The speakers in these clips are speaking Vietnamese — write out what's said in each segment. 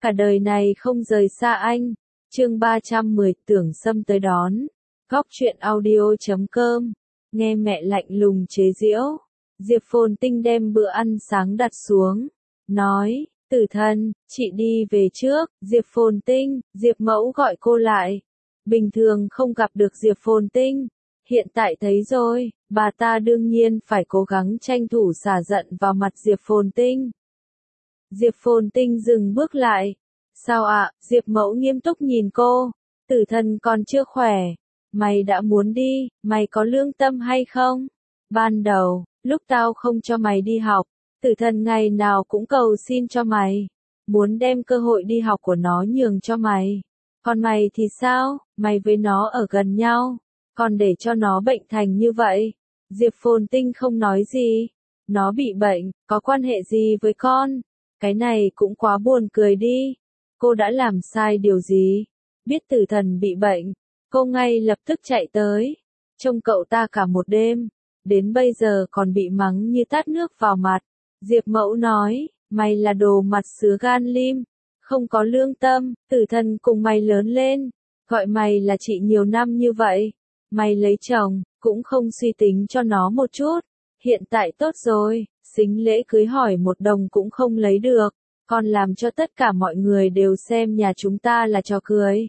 cả đời này không rời xa anh. Chương 310 Tưởng Sâm tới đón. Góc truyện audio.com. Nghe mẹ lạnh lùng chế giễu. Diệp Phồn Tinh đem bữa ăn sáng đặt xuống. Nói, Tử Thần, chị đi về trước. Diệp Phồn Tinh, Diệp Mẫu gọi cô lại. Bình thường không gặp được Diệp Phồn Tinh. Hiện tại thấy rồi, bà ta đương nhiên phải cố gắng tranh thủ xả giận vào mặt Diệp Phồn Tinh. Diệp Phồn Tinh dừng bước lại. Sao ạ? Diệp Mẫu nghiêm túc nhìn cô. Tử Thần còn chưa khỏe. Mày đã muốn đi, mày có lương tâm hay không? Ban đầu, lúc tao không cho mày đi học, Tử Thần ngày nào cũng cầu xin cho mày. Muốn đem cơ hội đi học của nó nhường cho mày. Còn mày thì sao? Mày với nó ở gần nhau. Còn để cho nó bệnh thành như vậy. Diệp Phồn Tinh không nói gì. Nó bị bệnh, có quan hệ gì với con? Cái này cũng quá buồn cười đi. Cô đã làm sai điều gì? Biết Tử Thần bị bệnh, cô ngay lập tức chạy tới. Trông cậu ta cả một đêm. Đến bây giờ còn bị mắng như tát nước vào mặt. Diệp Mẫu nói, mày là đồ mặt sứa gan lim. Không có lương tâm, Tử Thần cùng mày lớn lên. Gọi mày là chị nhiều năm như vậy. Mày lấy chồng, cũng không suy tính cho nó một chút. Hiện tại tốt rồi, sính lễ cưới hỏi 1 đồng cũng không lấy được. Còn làm cho tất cả mọi người đều xem nhà chúng ta là trò cười.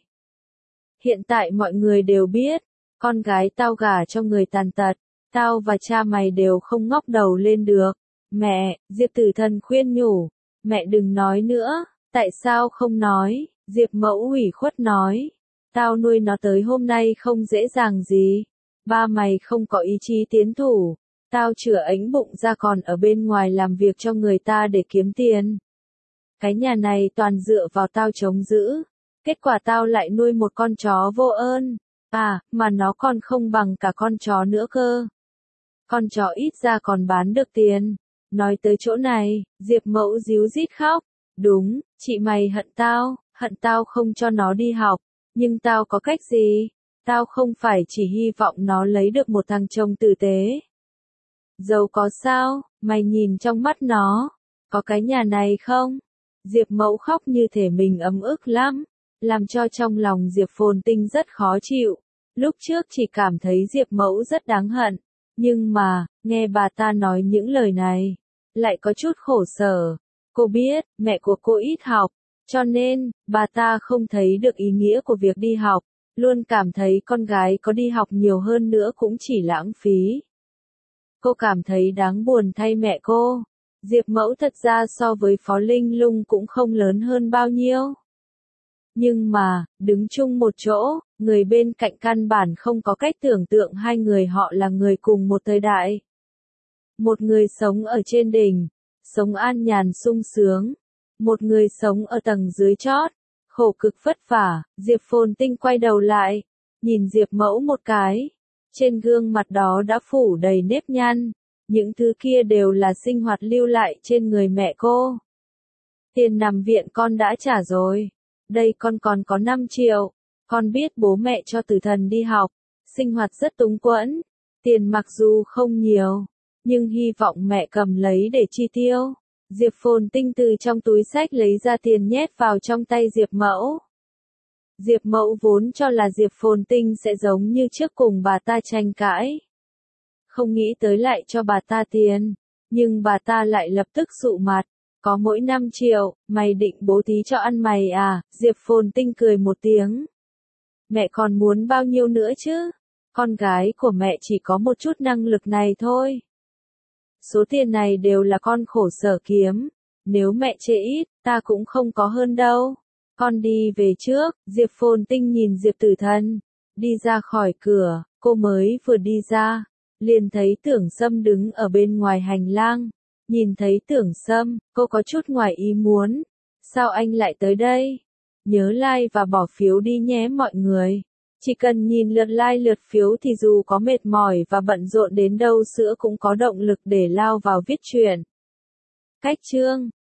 Hiện tại mọi người đều biết, con gái tao gả cho người tàn tật. Tao và cha mày đều không ngóc đầu lên được. Mẹ, Diệp Tử Thần khuyên nhủ. Mẹ đừng nói nữa, tại sao không nói? Diệp Mẫu ủy khuất nói. Tao nuôi nó tới hôm nay không dễ dàng gì. Ba mày không có ý chí tiến thủ. Tao chữa ánh bụng ra còn ở bên ngoài làm việc cho người ta để kiếm tiền. Cái nhà này toàn dựa vào tao chống giữ. Kết quả tao lại nuôi một con chó vô ơn. À, mà nó còn không bằng cả con chó nữa cơ. Con chó ít ra còn bán được tiền. Nói tới chỗ này, Diệp Mẫu ríu rít khóc. Đúng, chị mày hận tao không cho nó đi học. Nhưng tao có cách gì? Tao không phải chỉ hy vọng nó lấy được một thằng chồng tử tế. Giàu có sao? Mày nhìn trong mắt nó. Có cái nhà này không? Diệp Mẫu khóc như thể mình ấm ức lắm. Làm cho trong lòng Diệp Phồn Tinh rất khó chịu. Lúc trước chỉ cảm thấy Diệp Mẫu rất đáng hận. Nhưng mà, nghe bà ta nói những lời này, lại có chút khổ sở. Cô biết, mẹ của cô ít học. Cho nên, bà ta không thấy được ý nghĩa của việc đi học. Luôn cảm thấy con gái có đi học nhiều hơn nữa cũng chỉ lãng phí. Cô cảm thấy đáng buồn thay mẹ cô. Diệp Mẫu thật ra so với Phó Linh Lung cũng không lớn hơn bao nhiêu. Nhưng mà, đứng chung một chỗ, người bên cạnh căn bản không có cách tưởng tượng hai người họ là người cùng một thời đại. Một người sống ở trên đỉnh, sống an nhàn sung sướng. Một người sống ở tầng dưới chót, khổ cực vất vả. Diệp Phồn Tinh quay đầu lại, nhìn Diệp Mẫu một cái. Trên gương mặt đó đã phủ đầy nếp nhăn. Những thứ kia đều là sinh hoạt lưu lại trên người mẹ cô. Tiền nằm viện con đã trả rồi. Đây con còn có 5 triệu. Con biết bố mẹ cho Tử Thần đi học. Sinh hoạt rất túng quẫn. Tiền mặc dù không nhiều, nhưng hy vọng mẹ cầm lấy để chi tiêu. Diệp Phồn Tinh từ trong túi xách lấy ra tiền nhét vào trong tay Diệp Mẫu. Diệp Mẫu vốn cho là Diệp Phồn Tinh sẽ giống như trước cùng bà ta tranh cãi. Không nghĩ tới lại cho bà ta tiền. Nhưng bà ta lại lập tức sụ mặt. Có mỗi 5 triệu, mày định bố thí cho ăn mày à? Diệp Phồn Tinh cười một tiếng. Mẹ còn muốn bao nhiêu nữa chứ? Con gái của mẹ chỉ có một chút năng lực này thôi. Số tiền này đều là con khổ sở kiếm. Nếu mẹ chê ít, ta cũng không có hơn đâu. Con đi về trước. Diệp Phồn Tinh nhìn Diệp Tử Thần. Đi ra khỏi cửa, cô mới vừa đi ra. Liền thấy Tưởng Sâm đứng ở bên ngoài hành lang. Nhìn thấy Tưởng Sâm, cô có chút ngoài ý muốn. Sao anh lại tới đây? Nhớ like và bỏ phiếu đi nhé mọi người. Chỉ cần nhìn lượt like lượt phiếu thì dù có mệt mỏi và bận rộn đến đâu sữa cũng có động lực để lao vào viết truyện. Cách chương